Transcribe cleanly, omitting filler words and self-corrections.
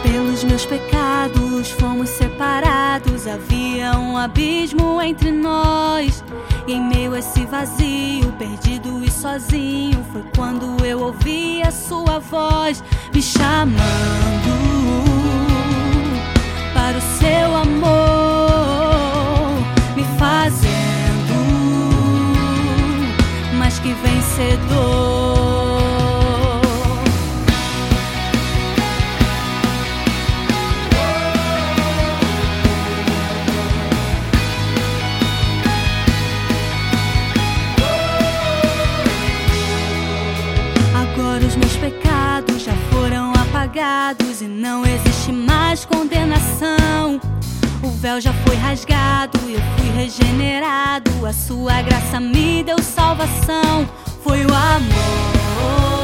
Pelos meus pecados fomos separados, havia um abismo entre nós. E em meio a esse vazio, perdido e sozinho, foi quando eu ouvi a sua voz me chamando para o seu amor, me fazendo mais que vencedor. Agora os meus pecados já foram apagados e não existe mais condenação. O véu já foi rasgado, eu fui regenerado. A sua graça me deu salvação. Foi o amor